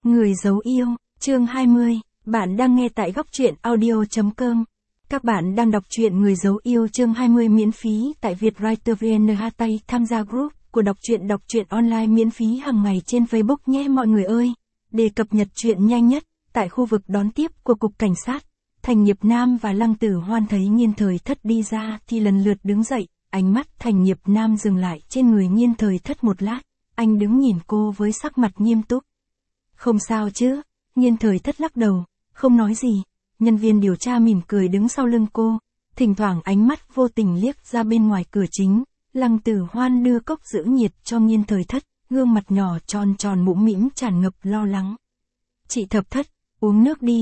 Người giấu yêu, chương 20, bạn đang nghe tại góc truyện audio.com. Các bạn đang đọc truyện Người giấu yêu chương 20 miễn phí tại Vietwriter VN. Tham gia group của đọc truyện online miễn phí hàng ngày trên Facebook nhé mọi người ơi. Để cập nhật truyện nhanh nhất, tại khu vực đón tiếp của Cục Cảnh sát, Thành Nghiệp Nam và Lăng Tử Hoan thấy Nghiên Thời Thất đi ra thì lần lượt đứng dậy, ánh mắt Thành Nghiệp Nam dừng lại trên người Nghiên Thời Thất một lát, anh đứng nhìn cô với sắc mặt nghiêm túc. Không sao chứ, Nghiên Thời Thất lắc đầu, không nói gì. Nhân viên điều tra mỉm cười đứng sau lưng cô, thỉnh thoảng ánh mắt vô tình liếc ra bên ngoài cửa chính. Lăng Tử Hoan đưa cốc giữ nhiệt cho Nghiên Thời Thất, gương mặt nhỏ tròn tròn mũm mĩm tràn ngập lo lắng. Chị Thập Thất, uống nước đi.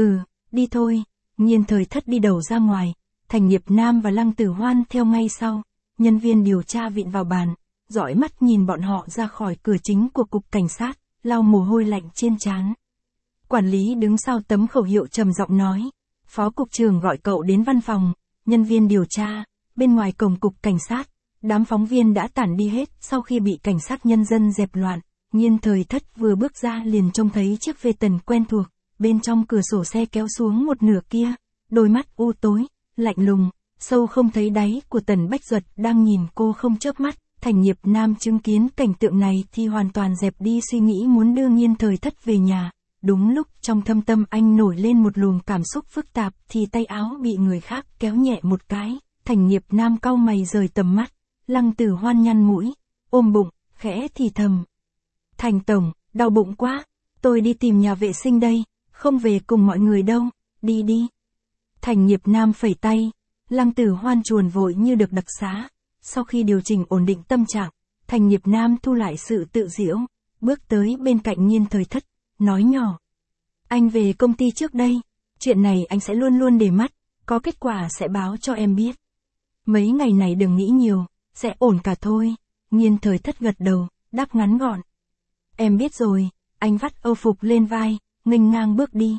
Đi thôi. Nghiên Thời Thất đi đầu ra ngoài, Thành Nghiệp Nam và Lăng Tử Hoan theo ngay sau. Nhân viên điều tra vịn vào bàn, dõi mắt nhìn bọn họ ra khỏi cửa chính của Cục Cảnh sát, lau mồ hôi lạnh trên trán. Quản lý đứng sau tấm khẩu hiệu trầm giọng nói, Phó Cục trưởng gọi cậu đến văn phòng. Nhân viên điều tra, bên ngoài cổng Cục Cảnh sát, đám phóng viên đã tản đi hết sau khi bị cảnh sát nhân dân dẹp loạn. Nghiên Thời Thất vừa bước ra liền trông thấy chiếc Phaeton quen thuộc, bên trong cửa sổ xe kéo xuống một nửa kia, đôi mắt u tối, lạnh lùng, sâu không thấy đáy của Tần Bách Duật đang nhìn cô không chớp mắt. Thành Nghiệp Nam chứng kiến cảnh tượng này thì hoàn toàn dẹp đi suy nghĩ muốn đưa Nghiên Thời Thất về nhà. Đúng lúc trong thâm tâm anh nổi lên một luồng cảm xúc phức tạp thì tay áo bị người khác kéo nhẹ một cái. Thành Nghiệp Nam cau mày rời tầm mắt. Lăng Tử Hoan nhăn mũi, ôm bụng, khẽ thì thầm. Thành tổng, đau bụng quá, tôi đi tìm nhà vệ sinh đây, không về cùng mọi người đâu, đi đi. Thành Nghiệp Nam phẩy tay, Lăng Tử Hoan chuồn vội như được đặc xá. Sau khi điều chỉnh ổn định tâm trạng, Thành Nghiệp Nam thu lại sự tự giễu, bước tới bên cạnh Nghiên Thời Thất, nói nhỏ. Anh về công ty trước đây, chuyện này anh sẽ luôn luôn để mắt, có kết quả sẽ báo cho em biết. Mấy ngày này đừng nghĩ nhiều, sẽ ổn cả thôi. Nghiên Thời Thất gật đầu, đáp ngắn gọn. Em biết rồi, anh vắt âu phục lên vai, nghênh ngang bước đi.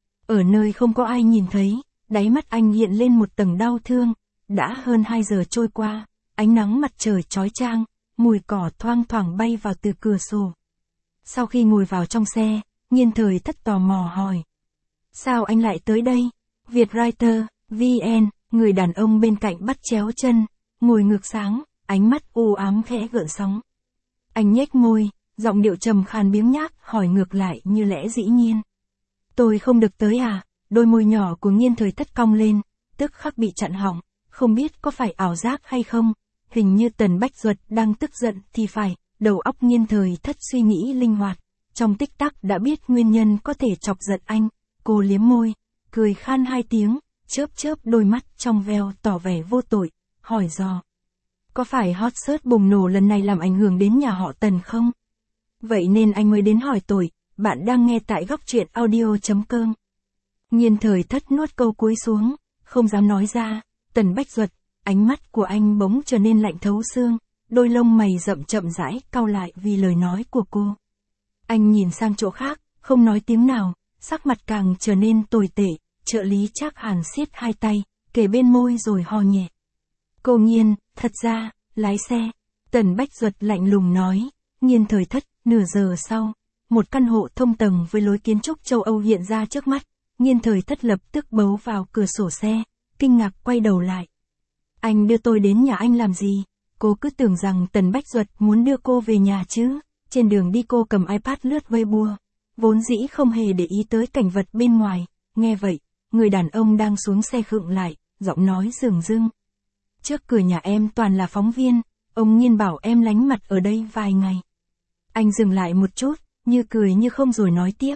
Ở nơi không có ai nhìn thấy, đáy mắt anh hiện lên một tầng đau thương. Đã hơn 2 giờ trôi qua, ánh nắng mặt trời chói chang, mùi cỏ thoang thoảng bay vào từ cửa sổ. Sau khi ngồi vào trong xe, Nghiên Thời Thất tò mò hỏi. Sao anh lại tới đây? Vietwriter, VN, người đàn ông bên cạnh bắt chéo chân, ngồi ngược sáng, ánh mắt u ám khẽ gợn sóng. Anh nhếch môi, giọng điệu trầm khàn biếng nhác, hỏi ngược lại như lẽ dĩ nhiên. Tôi không được tới à? Đôi môi nhỏ của Nghiên Thời Thất cong lên, tức khắc bị chặn họng, không biết có phải ảo giác hay không. Hình như Tần Bách Duật đang tức giận thì phải, đầu óc Nghiên Thời Thất suy nghĩ linh hoạt. Trong tích tắc đã biết nguyên nhân có thể chọc giận anh, cô liếm môi, cười khan 2 tiếng, chớp chớp đôi mắt trong veo tỏ vẻ vô tội, hỏi dò. Có phải hot search bùng nổ lần này làm ảnh hưởng đến nhà họ Tần không? Vậy nên anh mới đến hỏi tội, bạn đang nghe tại góc truyện audio.com. Nghiên Thời Thất nuốt câu cuối xuống, không dám nói ra. Tần Bách Duật, ánh mắt của anh bỗng trở nên lạnh thấu xương, đôi lông mày rậm chậm rãi cau lại vì lời nói của cô. Anh nhìn sang chỗ khác, không nói tiếng nào, sắc mặt càng trở nên tồi tệ. Trợ lý Trác Hàn siết 2 tay, kề bên môi rồi ho nhẹ. Cô Nghiên, thật ra, lái xe. Tần Bách Duật lạnh lùng nói. Nghiên Thời Thất, nửa giờ sau, một căn hộ thông tầng với lối kiến trúc châu Âu hiện ra trước mắt. Nghiên Thời Thất lập tức bấu vào cửa sổ xe, kinh ngạc quay đầu lại. Anh đưa tôi đến nhà anh làm gì? Cô cứ tưởng rằng Tần Bách Duật muốn đưa cô về nhà chứ. Trên đường đi cô cầm iPad lướt Weibo, vốn dĩ không hề để ý tới cảnh vật bên ngoài. Nghe vậy, người đàn ông đang xuống xe khựng lại, giọng nói rừng rưng. Trước cửa nhà em toàn là phóng viên, ông Nghiên bảo em lánh mặt ở đây vài ngày. Anh dừng lại một chút, như cười như không rồi nói tiếp.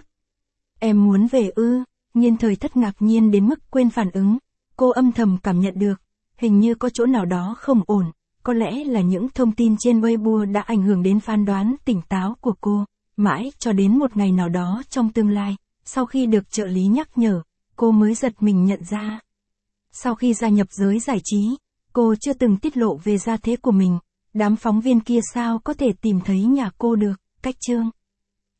Em muốn về ư? Nghiên Thời Thất ngạc nhiên đến mức quên phản ứng. Cô âm thầm cảm nhận được, hình như có chỗ nào đó không ổn. Có lẽ là những thông tin trên Weibo đã ảnh hưởng đến phán đoán tỉnh táo của cô. Mãi cho đến một ngày nào đó trong tương lai, sau khi được trợ lý nhắc nhở, cô mới giật mình nhận ra. Sau khi gia nhập giới giải trí, cô chưa từng tiết lộ về gia thế của mình. Đám phóng viên kia sao có thể tìm thấy nhà cô được? Cách chương